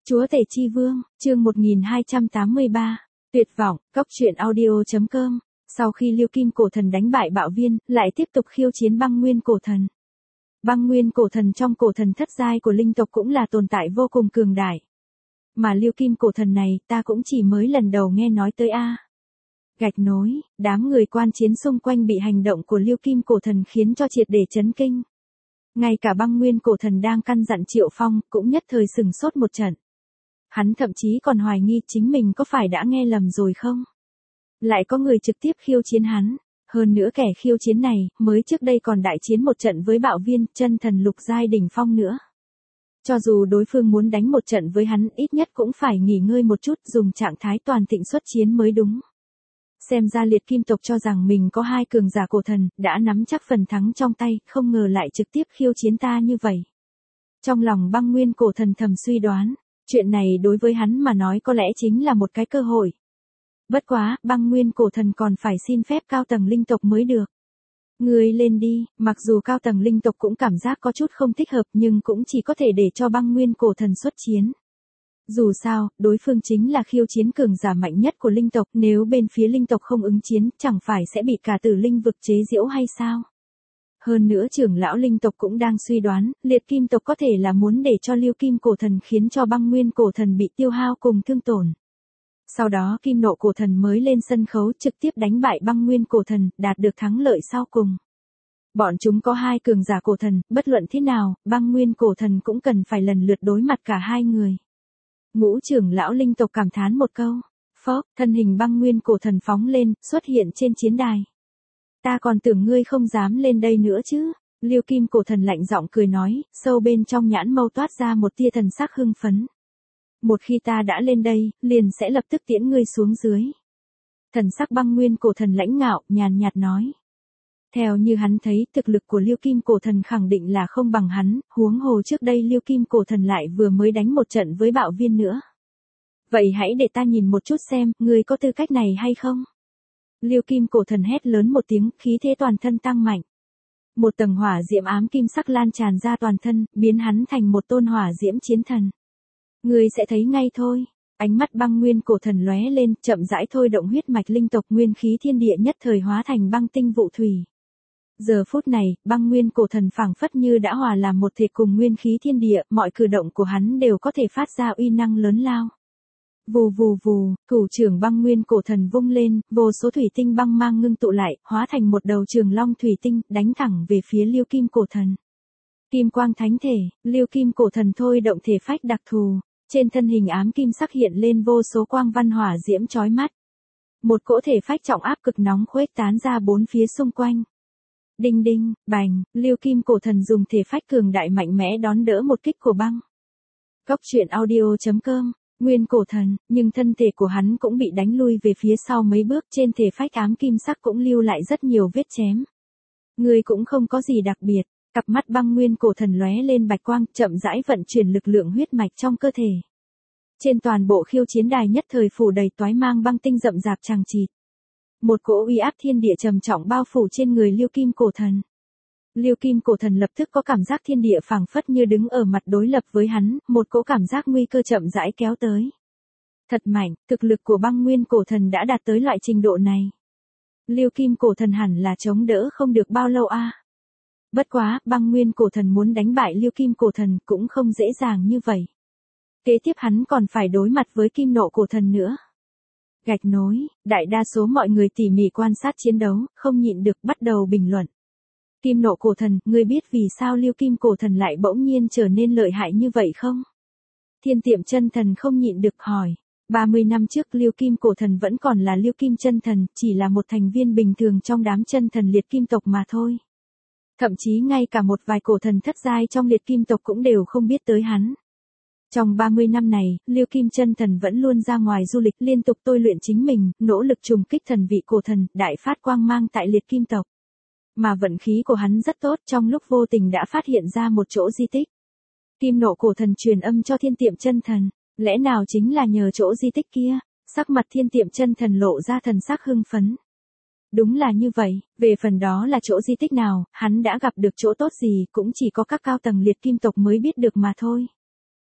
Chúa Tể Chi Vương, chương 1283. Tuyệt vọng, cốc truyện audio.com. Sau khi Liêu Kim Cổ Thần đánh bại Bạo Viên, lại tiếp tục khiêu chiến Băng Nguyên Cổ Thần. Băng Nguyên Cổ Thần trong cổ thần thất giai của linh tộc cũng là tồn tại vô cùng cường đại. Mà Liêu Kim Cổ Thần này, ta cũng chỉ mới lần đầu nghe nói tới a. Gạch nối, đám người quan chiến xung quanh bị hành động của Liêu Kim Cổ Thần khiến cho triệt để chấn kinh. Ngay cả Băng Nguyên Cổ Thần đang căn dặn Triệu Phong, cũng nhất thời sừng sốt một trận. Hắn thậm chí còn hoài nghi chính mình có phải đã nghe lầm rồi không? Lại có người trực tiếp khiêu chiến hắn. Hơn nữa kẻ khiêu chiến này, mới trước đây còn đại chiến một trận với Bạo Viên, chân thần lục giai đỉnh phong nữa. Cho dù đối phương muốn đánh một trận với hắn, ít nhất cũng phải nghỉ ngơi một chút, dùng trạng thái toàn thịnh xuất chiến mới đúng. Xem ra liệt kim tộc cho rằng mình có hai cường giả cổ thần, đã nắm chắc phần thắng trong tay, không ngờ lại trực tiếp khiêu chiến ta như vậy. Trong lòng Băng Nguyên Cổ Thần thầm suy đoán, chuyện này đối với hắn mà nói có lẽ chính là một cái cơ hội. Bất quá, Băng Nguyên Cổ Thần còn phải xin phép cao tầng linh tộc mới được. Ngươi lên đi, mặc dù cao tầng linh tộc cũng cảm giác có chút không thích hợp nhưng cũng chỉ có thể để cho Băng Nguyên Cổ Thần xuất chiến. Dù sao, đối phương chính là khiêu chiến cường giả mạnh nhất của linh tộc, nếu bên phía linh tộc không ứng chiến, chẳng phải sẽ bị cả tử linh vực chế giễu hay sao? Hơn nữa trưởng lão linh tộc cũng đang suy đoán, liệt kim tộc có thể là muốn để cho Liêu Kim Cổ Thần khiến cho Băng Nguyên Cổ Thần bị tiêu hao cùng thương tổn. Sau đó Kim Nộ Cổ Thần mới lên sân khấu trực tiếp đánh bại Băng Nguyên Cổ Thần, đạt được thắng lợi sau cùng. Bọn chúng có hai cường giả cổ thần, bất luận thế nào, Băng Nguyên Cổ Thần cũng cần phải lần lượt đối mặt cả hai người. Ngũ trưởng lão linh tộc cảm thán một câu. Phốc, thân hình Băng Nguyên Cổ Thần phóng lên, xuất hiện trên chiến đài. Ta còn tưởng ngươi không dám lên đây nữa chứ. Liêu Kim Cổ Thần lạnh giọng cười nói, sâu bên trong nhãn mâu toát ra một tia thần sắc hưng phấn. Một khi ta đã lên đây, liền sẽ lập tức tiễn ngươi xuống dưới. Thần sắc Băng Nguyên Cổ Thần lãnh ngạo, nhàn nhạt nói. Theo như hắn thấy, thực lực của Liêu Kim Cổ Thần khẳng định là không bằng hắn, huống hồ trước đây Liêu Kim Cổ Thần lại vừa mới đánh một trận với Bạo Viên nữa. Vậy hãy để ta nhìn một chút xem, ngươi có tư cách này hay không? Liêu Kim Cổ Thần hét lớn một tiếng, khí thế toàn thân tăng mạnh. Một tầng hỏa diễm ám kim sắc lan tràn ra toàn thân, biến hắn thành một tôn hỏa diễm chiến thần. Ngươi sẽ thấy ngay thôi. Ánh mắt Băng Nguyên Cổ Thần lóe lên, chậm rãi thôi động huyết mạch linh tộc, nguyên khí thiên địa nhất thời hóa thành băng tinh vụ thủy. Giờ phút này, Băng Nguyên Cổ Thần phảng phất như đã hòa làm một thể cùng nguyên khí thiên địa, mọi cử động của hắn đều có thể phát ra uy năng lớn lao. Vù vù vù, thủ trưởng Băng Nguyên Cổ Thần vung lên, vô số thủy tinh băng mang ngưng tụ lại, hóa thành một đầu trường long thủy tinh, đánh thẳng về phía Liêu Kim Cổ Thần. Kim quang thánh thể, Liêu Kim Cổ Thần thôi động thể phách đặc thù, trên thân hình ám kim sắc hiện lên vô số quang văn hỏa diễm chói mắt. Một cỗ thể phách trọng áp cực nóng khuếch tán ra bốn phía xung quanh. Đinh đinh, bành, Liêu Kim Cổ Thần dùng thể phách cường đại mạnh mẽ đón đỡ một kích của băng. Cốc truyện audio.com. Nguyên Cổ Thần, nhưng thân thể của hắn cũng bị đánh lui về phía sau mấy bước, trên thể phách ám kim sắc cũng lưu lại rất nhiều vết chém. Người cũng không có gì đặc biệt, cặp mắt Băng Nguyên Cổ Thần lóe lên bạch quang, chậm rãi vận chuyển lực lượng huyết mạch trong cơ thể. Trên toàn bộ khiêu chiến đài nhất thời phủ đầy toái mang băng tinh rậm rạp chằng chịt. Một cỗ uy áp thiên địa trầm trọng bao phủ trên người Liêu Kim Cổ Thần. Liêu Kim Cổ Thần lập tức có cảm giác thiên địa phảng phất như đứng ở mặt đối lập với hắn, một cỗ cảm giác nguy cơ chậm rãi kéo tới. Thật mạnh, thực lực của Băng Nguyên Cổ Thần đã đạt tới loại trình độ này. Liêu Kim Cổ Thần hẳn là chống đỡ không được bao lâu a. Bất quá, Băng Nguyên Cổ Thần muốn đánh bại Liêu Kim Cổ Thần cũng không dễ dàng như vậy. Kế tiếp hắn còn phải đối mặt với Kim Nộ Cổ Thần nữa. Gạch nối, đại đa số mọi người tỉ mỉ quan sát chiến đấu, không nhịn được bắt đầu bình luận. Kim Nộ Cổ Thần, ngươi biết vì sao Liêu Kim Cổ Thần lại bỗng nhiên trở nên lợi hại như vậy không? Thiên Tiệm Chân Thần không nhịn được hỏi. 30 năm trước Liêu Kim Cổ Thần vẫn còn là Liêu Kim Chân Thần, chỉ là một thành viên bình thường trong đám chân thần liệt kim tộc mà thôi. Thậm chí ngay cả một vài cổ thần thất giai trong liệt kim tộc cũng đều không biết tới hắn. Trong 30 năm này, Liêu Kim Chân Thần vẫn luôn ra ngoài du lịch, liên tục tôi luyện chính mình, nỗ lực trùng kích thần vị cổ thần, đại phát quang mang tại liệt kim tộc. Mà vận khí của hắn rất tốt, trong lúc vô tình đã phát hiện ra một chỗ di tích. Kim Nộ Cổ Thần truyền âm cho Thiên Tiệm Chân Thần, lẽ nào chính là nhờ chỗ di tích kia? Sắc mặt Thiên Tiệm Chân Thần lộ ra thần sắc hưng phấn. Đúng là như vậy, về phần đó là chỗ di tích nào, hắn đã gặp được chỗ tốt gì cũng chỉ có các cao tầng liệt kim tộc mới biết được mà thôi.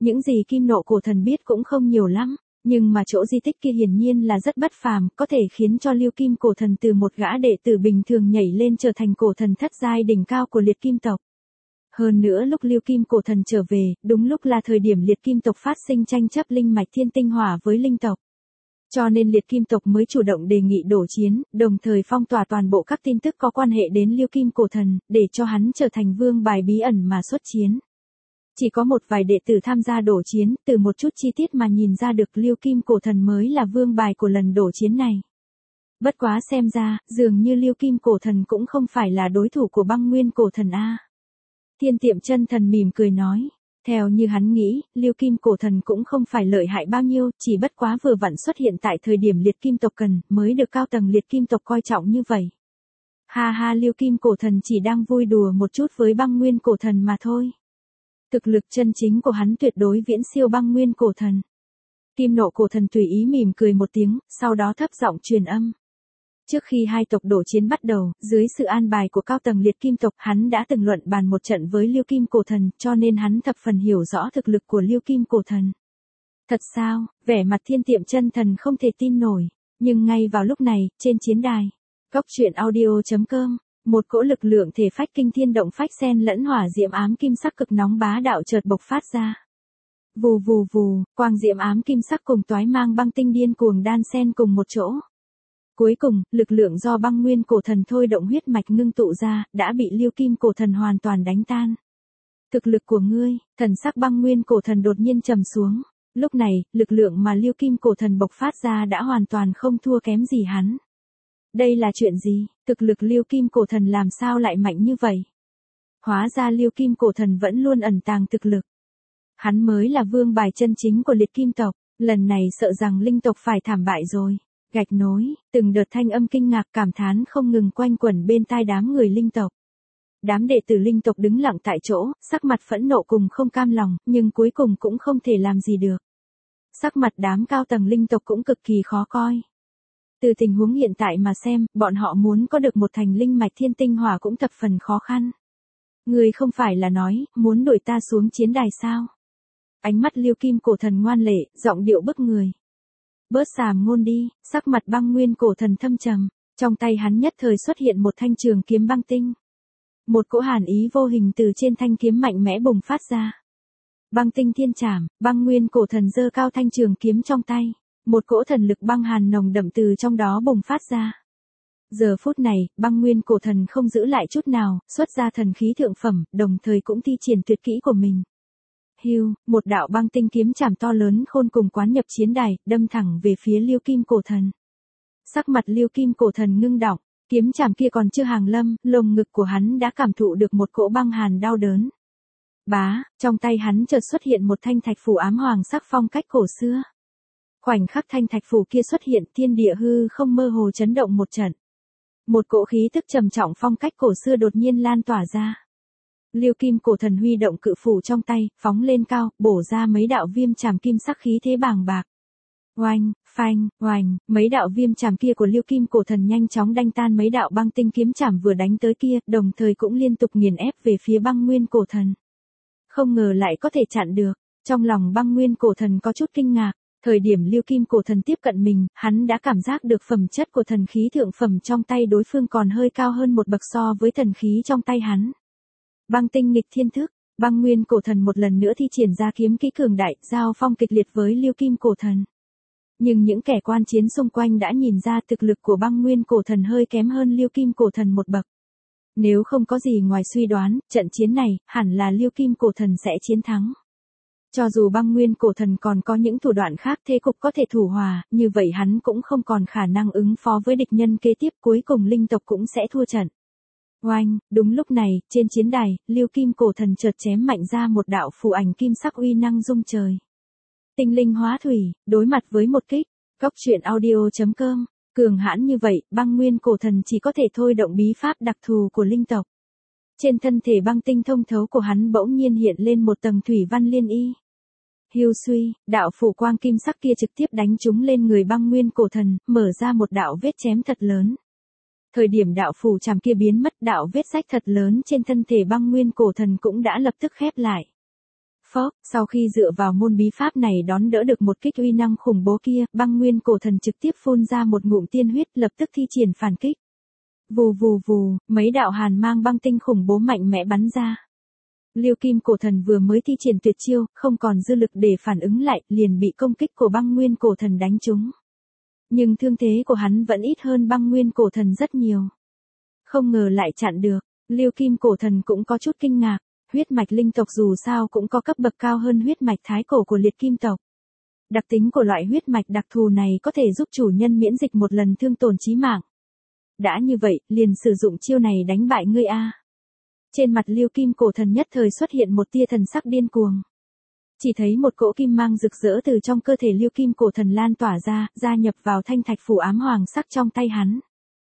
Những gì Kim Nộ cổ thần biết cũng không nhiều lắm, nhưng mà chỗ di tích kia hiển nhiên là rất bất phàm, có thể khiến cho Liêu Kim cổ thần từ một gã đệ tử bình thường nhảy lên trở thành cổ thần thất giai đỉnh cao của Liệt Kim tộc. Hơn nữa lúc Liêu Kim cổ thần trở về, đúng lúc là thời điểm Liệt Kim tộc phát sinh tranh chấp linh mạch thiên tinh hỏa với linh tộc. Cho nên Liệt Kim tộc mới chủ động đề nghị đổ chiến, đồng thời phong tỏa toàn bộ các tin tức có quan hệ đến Liêu Kim cổ thần, để cho hắn trở thành vương bài bí ẩn mà xuất chiến. Chỉ có một vài đệ tử tham gia đổ chiến, từ một chút chi tiết mà nhìn ra được Liêu Kim cổ thần mới là vương bài của lần đổ chiến này. Bất quá xem ra, dường như Liêu Kim cổ thần cũng không phải là đối thủ của Băng Nguyên cổ thần a. Thiên Tiệm Chân Thần mỉm cười nói, theo như hắn nghĩ, Liêu Kim cổ thần cũng không phải lợi hại bao nhiêu, chỉ bất quá vừa vặn xuất hiện tại thời điểm Liệt Kim tộc cần, mới được cao tầng Liệt Kim tộc coi trọng như vậy. Ha ha, Liêu Kim cổ thần chỉ đang vui đùa một chút với Băng Nguyên cổ thần mà thôi. Thực lực chân chính của hắn tuyệt đối viễn siêu Băng Nguyên cổ thần. Kim Nộ cổ thần tùy ý mỉm cười một tiếng, sau đó thấp giọng truyền âm. Trước khi hai tộc đổ chiến bắt đầu, dưới sự an bài của cao tầng Liệt Kim tộc, hắn đã từng luận bàn một trận với Liêu Kim cổ thần, cho nên hắn thập phần hiểu rõ thực lực của Liêu Kim cổ thần. Thật sao? Vẻ mặt Thiên Tiệm Chân Thần không thể tin nổi, nhưng ngay vào lúc này, trên chiến đài, goctruyện.audio.com, một cỗ lực lượng thể phách kinh thiên động phách xen lẫn hỏa diệm ám kim sắc cực nóng bá đạo chợt bộc phát ra. Vù vù vù, quang diệm ám kim sắc cùng toái mang băng tinh điên cuồng đan xen cùng một chỗ. Cuối cùng, lực lượng do Băng Nguyên cổ thần thôi động huyết mạch ngưng tụ ra, đã bị Liêu Kim cổ thần hoàn toàn đánh tan. Thực lực của ngươi, thần sắc Băng Nguyên cổ thần đột nhiên trầm xuống. Lúc này, lực lượng mà Liêu Kim cổ thần bộc phát ra đã hoàn toàn không thua kém gì hắn. Đây là chuyện gì? Thực lực Liêu Kim cổ thần làm sao lại mạnh như vậy? Hóa ra Liêu Kim cổ thần vẫn luôn ẩn tàng thực lực. Hắn mới là vương bài chân chính của Liệt Kim tộc, lần này sợ rằng linh tộc phải thảm bại rồi. Gạch nối, từng đợt thanh âm kinh ngạc cảm thán không ngừng quanh quẩn bên tai đám người linh tộc. Đám đệ tử linh tộc đứng lặng tại chỗ, sắc mặt phẫn nộ cùng không cam lòng, nhưng cuối cùng cũng không thể làm gì được. Sắc mặt đám cao tầng linh tộc cũng cực kỳ khó coi. Từ tình huống hiện tại mà xem, bọn họ muốn có được một thành linh mạch thiên tinh hỏa cũng thập phần khó khăn. Người không phải là nói, muốn đuổi ta xuống chiến đài sao? Ánh mắt Liêu Kim cổ thần ngoan lệ, giọng điệu bức người. Bớt xàm ngôn đi, sắc mặt Băng Nguyên cổ thần thâm trầm, trong tay hắn nhất thời xuất hiện một thanh trường kiếm băng tinh. Một cỗ hàn ý vô hình từ trên thanh kiếm mạnh mẽ bùng phát ra. Băng tinh thiên trảm, Băng Nguyên cổ thần giơ cao thanh trường kiếm trong tay, một cỗ thần lực băng hàn nồng đậm từ trong đó bùng phát ra. Giờ phút này, Băng Nguyên cổ thần không giữ lại chút nào, xuất ra thần khí thượng phẩm, đồng thời cũng thi triển tuyệt kỹ của mình. Hưu, một đạo băng tinh kiếm chảm to lớn khôn cùng quán nhập chiến đài, đâm thẳng về phía Liêu Kim cổ thần. Sắc mặt Liêu Kim cổ thần ngưng đọng, kiếm chảm kia còn chưa hàng lâm, lồng ngực của hắn đã cảm thụ được một cỗ băng hàn đau đớn. Bá, trong tay hắn chợt xuất hiện một thanh thạch phù ám hoàng sắc phong cách cổ xưa. Khoảnh khắc thanh thạch phù kia xuất hiện, thiên địa hư không mơ hồ chấn động một trận. Một cỗ khí tức trầm trọng phong cách cổ xưa đột nhiên lan tỏa ra. Liêu Kim cổ thần huy động cự phủ trong tay, phóng lên cao, bổ ra mấy đạo viêm chảm kim sắc khí thế bàng bạc. Oanh, phanh, oanh, mấy đạo viêm chảm kia của Liêu Kim cổ thần nhanh chóng đánh tan mấy đạo băng tinh kiếm chảm vừa đánh tới kia, đồng thời cũng liên tục nghiền ép về phía Băng Nguyên cổ thần. Không ngờ lại có thể chặn được, trong lòng Băng Nguyên cổ thần có chút kinh ngạc. Thời điểm Liêu Kim cổ thần tiếp cận mình, hắn đã cảm giác được phẩm chất của thần khí thượng phẩm trong tay đối phương còn hơi cao hơn một bậc so với thần khí trong tay hắn. Băng tinh nghịch thiên thức, Băng Nguyên cổ thần một lần nữa thi triển ra kiếm kỹ cường đại, giao phong kịch liệt với Liêu Kim cổ thần. Nhưng những kẻ quan chiến xung quanh đã nhìn ra thực lực của Băng Nguyên cổ thần hơi kém hơn Liêu Kim cổ thần một bậc. Nếu không có gì ngoài suy đoán, trận chiến này, hẳn là Liêu Kim cổ thần sẽ chiến thắng. Cho dù Băng Nguyên cổ thần còn có những thủ đoạn khác thế cục có thể thủ hòa, như vậy hắn cũng không còn khả năng ứng phó với địch nhân kế tiếp, cuối cùng linh tộc cũng sẽ thua trận. Oanh, đúng lúc này, trên chiến đài, Liêu Kim cổ thần chợt chém mạnh ra một đạo phù ảnh kim sắc uy năng rung trời. Tinh linh hóa thủy, đối mặt với một kích, goctruyện.audio.com, cường hãn như vậy, Băng Nguyên cổ thần chỉ có thể thôi động bí pháp đặc thù của linh tộc. Trên thân thể băng tinh thông thấu của hắn bỗng nhiên hiện lên một tầng thủy văn liên y. Hưu suy, đạo phù quang kim sắc kia trực tiếp đánh trúng lên người Băng Nguyên cổ thần, mở ra một đạo vết chém thật lớn. Thời điểm đạo phù chảm kia biến mất, đạo vết rách thật lớn trên thân thể Băng Nguyên cổ thần cũng đã lập tức khép lại. Phốc, sau khi dựa vào môn bí pháp này đón đỡ được một kích uy năng khủng bố kia, băng nguyên cổ thần trực tiếp phun ra một ngụm tiên huyết lập tức thi triển phản kích. Vù vù vù, mấy đạo hàn mang băng tinh khủng bố mạnh mẽ bắn ra. Liêu Kim cổ thần vừa mới thi triển tuyệt chiêu, không còn dư lực để phản ứng lại, liền bị công kích của băng nguyên cổ thần đánh trúng. Nhưng thương thế của hắn vẫn ít hơn băng nguyên cổ thần rất nhiều. Không ngờ lại chặn được, Liêu Kim cổ thần cũng có chút kinh ngạc, huyết mạch linh tộc dù sao cũng có cấp bậc cao hơn huyết mạch thái cổ của liệt kim tộc. Đặc tính của loại huyết mạch đặc thù này có thể giúp chủ nhân miễn dịch một lần thương tổn chí mạng. Đã như vậy, liền sử dụng chiêu này đánh bại ngươi a. Trên mặt Liêu Kim cổ thần nhất thời xuất hiện một tia thần sắc điên cuồng. Chỉ thấy một cỗ kim mang rực rỡ từ trong cơ thể Liêu Kim cổ thần lan tỏa ra, gia nhập vào thanh thạch phù ám hoàng sắc trong tay hắn.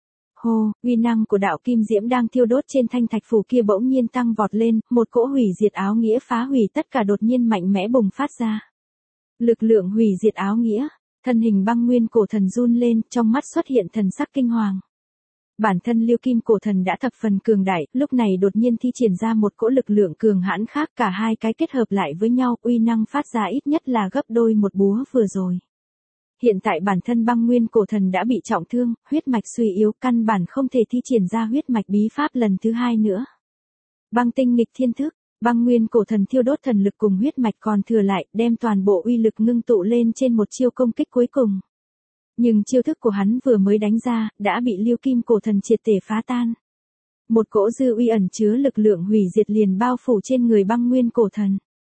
Hô, uy năng của đạo kim diễm đang thiêu đốt trên thanh thạch phù kia bỗng nhiên tăng vọt lên, một cỗ hủy diệt áo nghĩa phá hủy tất cả đột nhiên mạnh mẽ bùng phát ra. Lực lượng hủy diệt áo nghĩa, thân hình băng nguyên cổ thần run lên, trong mắt xuất hiện thần sắc kinh hoàng. Bản thân Liêu Kim cổ thần đã thập phần cường đại, lúc này đột nhiên thi triển ra một cỗ lực lượng cường hãn khác, cả hai cái kết hợp lại với nhau, uy năng phát ra ít nhất là gấp đôi một búa vừa rồi. Hiện tại bản thân băng nguyên cổ thần đã bị trọng thương, huyết mạch suy yếu, căn bản không thể thi triển ra huyết mạch bí pháp lần thứ hai nữa. Băng tinh nghịch thiên thức, băng nguyên cổ thần thiêu đốt thần lực cùng huyết mạch còn thừa lại, đem toàn bộ uy lực ngưng tụ lên trên một chiêu công kích cuối cùng. Nhưng chiêu thức của hắn vừa mới đánh ra, đã bị Liêu Kim cổ thần triệt để phá tan. Một cỗ dư uy ẩn chứa lực lượng hủy diệt liền bao phủ trên người băng nguyên cổ thần.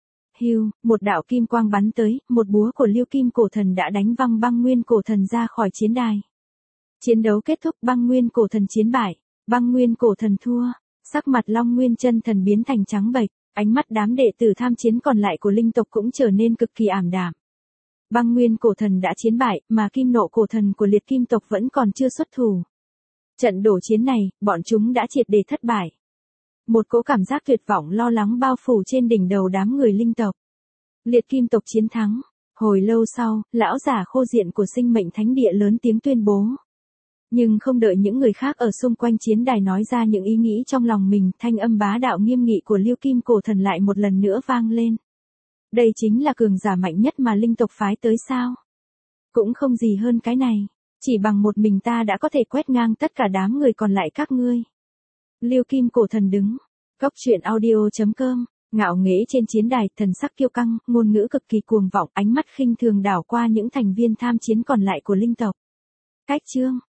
Hưu, một đạo kim quang bắn tới, một búa của Liêu Kim cổ thần đã đánh văng băng nguyên cổ thần ra khỏi chiến đài. Chiến đấu kết thúc, băng nguyên cổ thần chiến bại, băng nguyên cổ thần thua, sắc mặt Long Nguyên chân thần biến thành trắng bệch, ánh mắt đám đệ tử tham chiến còn lại của linh tộc cũng trở nên cực kỳ ảm đạm. Băng nguyên cổ thần đã chiến bại, mà kim nộ cổ thần của liệt kim tộc vẫn còn chưa xuất thủ. Trận đổ chiến này, bọn chúng đã triệt để thất bại. Một cỗ cảm giác tuyệt vọng lo lắng bao phủ trên đỉnh đầu đám người linh tộc. Liệt kim tộc chiến thắng. Hồi lâu sau, lão giả khô diện của sinh mệnh thánh địa lớn tiếng tuyên bố. Nhưng không đợi những người khác ở xung quanh chiến đài nói ra những ý nghĩ trong lòng mình, thanh âm bá đạo nghiêm nghị của Liêu Kim cổ thần lại một lần nữa vang lên. Đây chính là cường giả mạnh nhất mà linh tộc phái tới sao? Cũng không gì hơn cái này. Chỉ bằng một mình ta đã có thể quét ngang tất cả đám người còn lại các ngươi. Liêu Kim cổ thần đứng. Góc truyện audio.com, ngạo nghễ trên chiến đài, thần sắc kiêu căng, ngôn ngữ cực kỳ cuồng vọng, ánh mắt khinh thường đảo qua những thành viên tham chiến còn lại của linh tộc. Cách chương.